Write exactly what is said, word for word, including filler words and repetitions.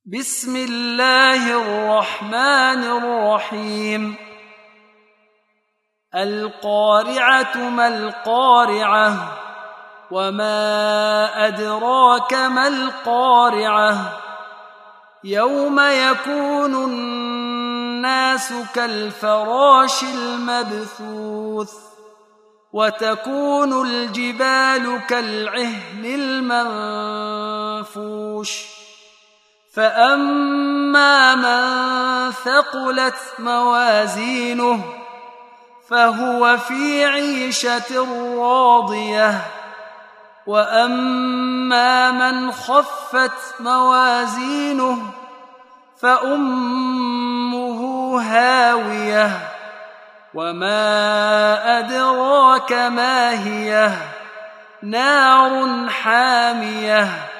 بسم الله الرحمن الرحيم القارعة ما القارعة وما أدراك ما القارعة يوم يكون الناس كالفراش المبثوث وتكون الجبال كالعهن المنفوش فأما من ثقلت موازينه فهو في عيشة راضية وأما من خفت موازينه فأمه هاوية وما أدراك ما هي نار حامية